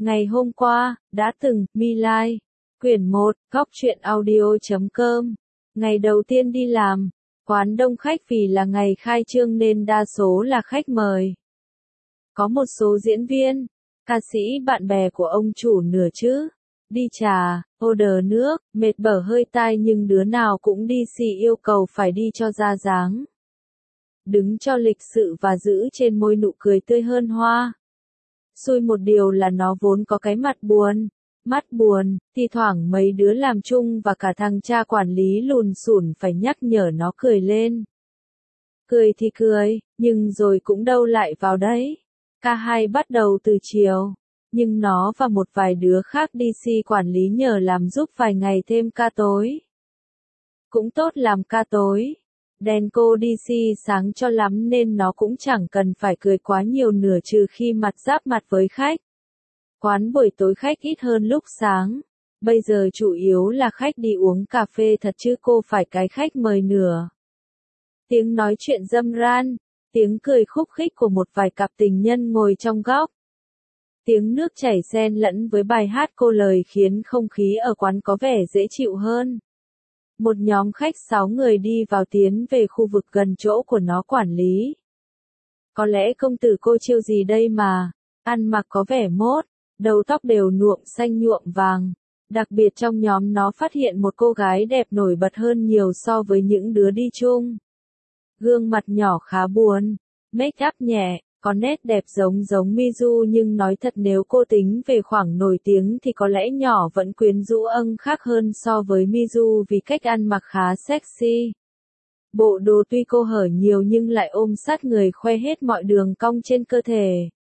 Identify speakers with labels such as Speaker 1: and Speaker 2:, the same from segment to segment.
Speaker 1: Ngày hôm qua, đã từng, My Lai. Quyển 1, góc truyện audio.com. Ngày đầu tiên đi làm, quán đông khách vì là ngày khai trương nên đa số là khách mời. Có một số diễn viên, ca sĩ bạn bè của ông chủ nữa chứ. Đi trà, order nước, mệt bở hơi tai nhưng đứa nào cũng đi xì yêu cầu phải đi cho ra dáng. Đứng cho lịch sự và giữ trên môi nụ cười tươi hơn hoa. Xui một điều là nó vốn có cái mắt buồn, thi thoảng mấy đứa làm chung và cả thằng cha quản lý lùn xùn phải nhắc nhở nó cười lên. Cười thì cười, nhưng rồi cũng đâu lại vào đấy. Ca hai bắt đầu từ chiều, nhưng nó và một vài đứa khác DC quản lý nhờ làm giúp vài ngày thêm ca tối. Cũng tốt làm ca tối. Đèn cô DC sáng cho lắm nên nó cũng chẳng cần phải cười quá nhiều nửa trừ khi mặt giáp mặt với khách. Quán buổi tối khách ít hơn lúc sáng. Bây giờ chủ yếu là khách đi uống cà phê thật chứ cô phải cái khách mời nửa. Tiếng nói chuyện râm ran, tiếng cười khúc khích của một vài cặp tình nhân ngồi trong góc. Tiếng nước chảy xen lẫn với bài hát cô lời khiến không khí ở quán có vẻ dễ chịu hơn. Một nhóm khách 6 người đi vào tiến về khu vực gần chỗ của nó quản lý. Có lẽ công tử cô chiêu gì đây mà, ăn mặc có vẻ mốt, đầu tóc đều nhuộm xanh nhuộm vàng. Đặc biệt trong nhóm nó phát hiện một cô gái đẹp nổi bật hơn nhiều so với những đứa đi chung. Gương mặt nhỏ khá buồn, make up nhẹ, có nét đẹp giống Mizu nhưng nói thật nếu cô tính về khoảng nổi tiếng thì có lẽ nhỏ vẫn quyến rũ khác hơn so với Mizu vì cách ăn mặc khá sexy. Bộ đồ tuy cô hở nhiều nhưng lại ôm sát người khoe hết mọi đường cong trên cơ thể.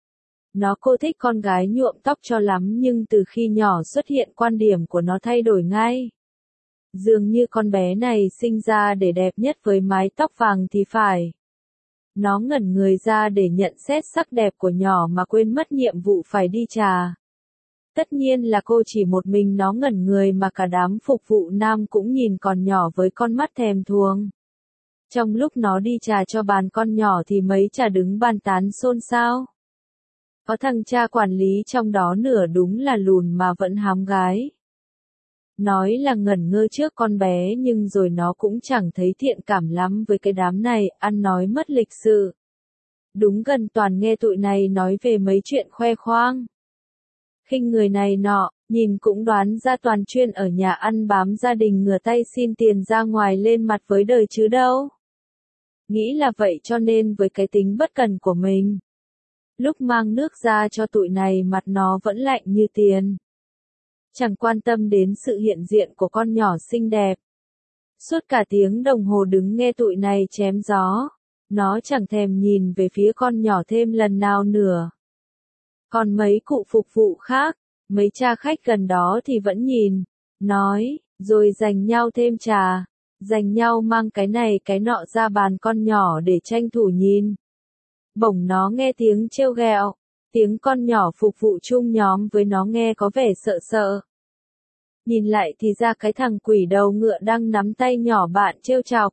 Speaker 1: Cô thích con gái nhuộm tóc cho lắm nhưng từ khi nhỏ xuất hiện quan điểm của nó thay đổi ngay. Dường như con bé này sinh ra để đẹp nhất với mái tóc vàng thì phải. Nó ngẩn người ra để nhận xét sắc đẹp của nhỏ mà quên mất nhiệm vụ phải đi trà. Tất nhiên là cô chỉ một mình nó ngẩn người mà cả đám phục vụ nam cũng nhìn con nhỏ với con mắt thèm thuồng. Trong lúc nó đi trà cho bàn con nhỏ thì mấy trà đứng bàn tán xôn xao. Có thằng cha quản lý trong đó nửa đúng là lùn mà vẫn hám gái. Nói là ngẩn ngơ trước con bé nhưng rồi nó cũng chẳng thấy thiện cảm lắm với cái đám này, ăn nói mất lịch sự. Đúng gần toàn nghe tụi này nói về mấy chuyện khoe khoang. Khinh người này nọ, nhìn cũng đoán ra toàn chuyên ở nhà ăn bám gia đình ngửa tay xin tiền ra ngoài lên mặt với đời chứ đâu. Nghĩ là vậy cho nên với cái tính bất cần của mình. Lúc mang nước ra cho tụi này mặt nó vẫn lạnh như tiền. Chẳng quan tâm đến sự hiện diện của con nhỏ xinh đẹp. Suốt cả tiếng đồng hồ đứng nghe tụi này chém gió, nó chẳng thèm nhìn về phía con nhỏ thêm lần nào nữa. Còn mấy cụ phục vụ khác, mấy cha khách gần đó thì vẫn nhìn, nói, rồi giành nhau thêm trà, giành nhau mang cái này cái nọ ra bàn con nhỏ để tranh thủ nhìn. Bỗng nó nghe tiếng trêu ghẹo. Tiếng con nhỏ phục vụ chung nhóm với nó nghe có vẻ sợ sợ. Nhìn lại thì ra cái thằng quỷ đầu ngựa đang nắm tay nhỏ bạn trêu chọc.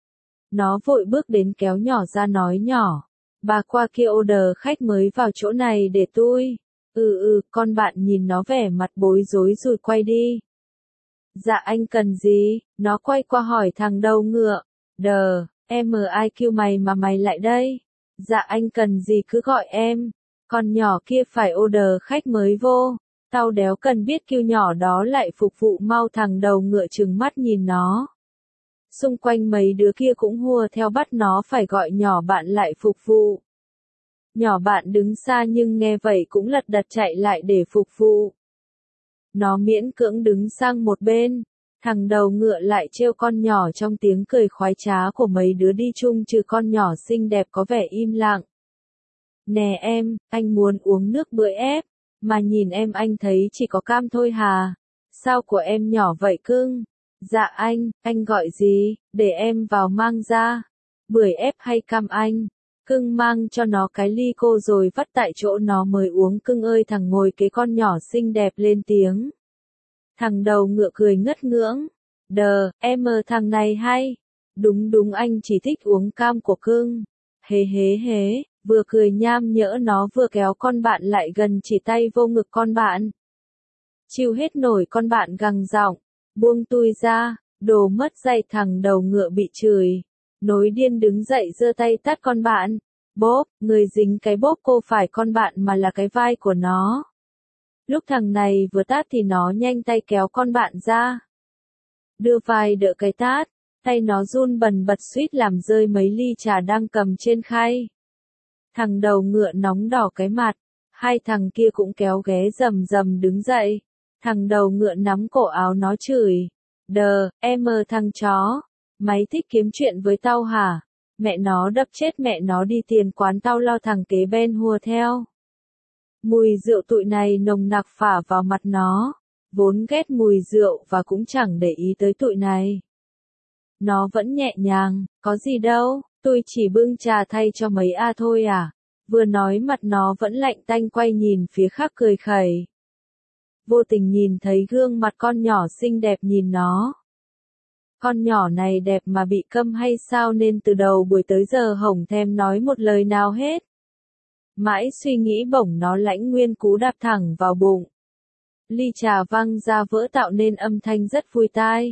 Speaker 1: Nó vội bước đến kéo nhỏ ra nói nhỏ. Bà qua kia order khách mới vào chỗ này để tôi. Con bạn nhìn nó vẻ mặt bối rối rồi quay đi. Dạ anh cần gì? Nó quay qua hỏi thằng đầu ngựa. MIQ mày mà mày lại đây. Dạ anh cần gì cứ gọi em. Con nhỏ kia phải order khách mới vô. Tao đéo cần biết kêu nhỏ đó lại phục vụ mau thằng đầu ngựa trừng mắt nhìn nó. Xung quanh mấy đứa kia cũng hùa theo bắt nó phải gọi nhỏ bạn lại phục vụ. Nhỏ bạn đứng xa nhưng nghe vậy cũng lật đật chạy lại để phục vụ. Nó miễn cưỡng đứng sang một bên. Thằng đầu ngựa lại trêu con nhỏ trong tiếng cười khoái trá của mấy đứa đi chung trừ con nhỏ xinh đẹp có vẻ im lặng. Nè em, anh muốn uống nước bưởi ép, mà nhìn em anh thấy chỉ có cam thôi hà. Sao của em nhỏ vậy cưng? Dạ anh gọi gì, để em vào mang ra. Bưởi ép hay cam anh? Cưng mang cho nó cái ly cô rồi vắt tại chỗ nó mới uống cưng ơi thằng ngồi kế con nhỏ xinh đẹp lên tiếng. Thằng đầu ngựa cười ngất ngưỡng. Em thằng này hay. Đúng anh chỉ thích uống cam của cưng. Hế. vừa cười nham nhỡ nó vừa kéo con bạn lại gần chỉ tay vô ngực con bạn. Chịu hết nổi con bạn gằn giọng, buông tui ra, đồ mất dạy thằng đầu ngựa bị chửi. Nối điên đứng dậy giơ tay tát con bạn. Bốp, người dính cái bốp cô phải con bạn mà là cái vai của nó. Lúc thằng này vừa tát thì nó nhanh tay kéo con bạn ra. Đưa vai đỡ cái tát, tay nó run bần bật suýt làm rơi mấy ly trà đang cầm trên khay. Thằng đầu ngựa nóng đỏ cái mặt, hai thằng kia cũng kéo ghé rầm rầm đứng dậy. Thằng đầu ngựa nắm cổ áo nó chửi. Đờ, em mơ thằng chó, mày thích kiếm chuyện với tao hả? Mẹ nó đập chết mẹ nó đi tiền quán tao lo thằng kế bên hùa theo. Mùi rượu tụi này nồng nặc phả vào mặt nó, vốn ghét mùi rượu và cũng chẳng để ý tới tụi này. Nó vẫn nhẹ nhàng, có gì đâu, tôi chỉ bưng trà thay cho mấy A thôi à. Vừa nói mặt nó vẫn lạnh tanh quay nhìn phía khác cười khẩy. Vô tình nhìn thấy gương mặt con nhỏ xinh đẹp nhìn nó. Con nhỏ này đẹp mà bị câm hay sao nên từ đầu buổi tới giờ hổng thèm nói một lời nào hết. Mãi suy nghĩ bỗng nó lãnh nguyên cú đạp thẳng vào bụng. Ly trà văng ra vỡ tạo nên âm thanh rất vui tai.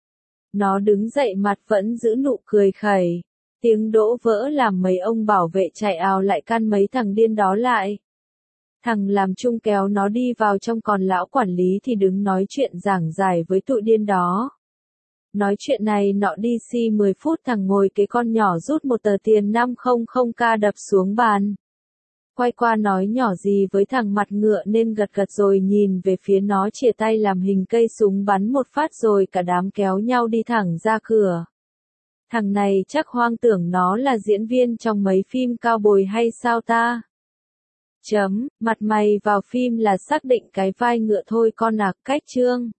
Speaker 1: Nó đứng dậy mặt vẫn giữ nụ cười khẩy. Tiếng đỗ vỡ làm mấy ông bảo vệ chạy ào lại can mấy thằng điên đó lại. Thằng làm chung kéo nó đi vào trong còn lão quản lý thì đứng nói chuyện giảng giải với tụi điên đó. Nói chuyện này nọ đi si 10 phút thằng ngồi kế con nhỏ rút một tờ tiền 500k đập xuống bàn. Quay qua nói nhỏ gì với thằng mặt ngựa nên gật gật rồi nhìn về phía nó chìa tay làm hình cây súng bắn một phát rồi cả đám kéo nhau đi thẳng ra cửa. Thằng này chắc hoang tưởng nó là diễn viên trong mấy phim cao bồi hay sao ta? Mặt mày vào phim là xác định cái vai ngựa thôi con à, cách chương.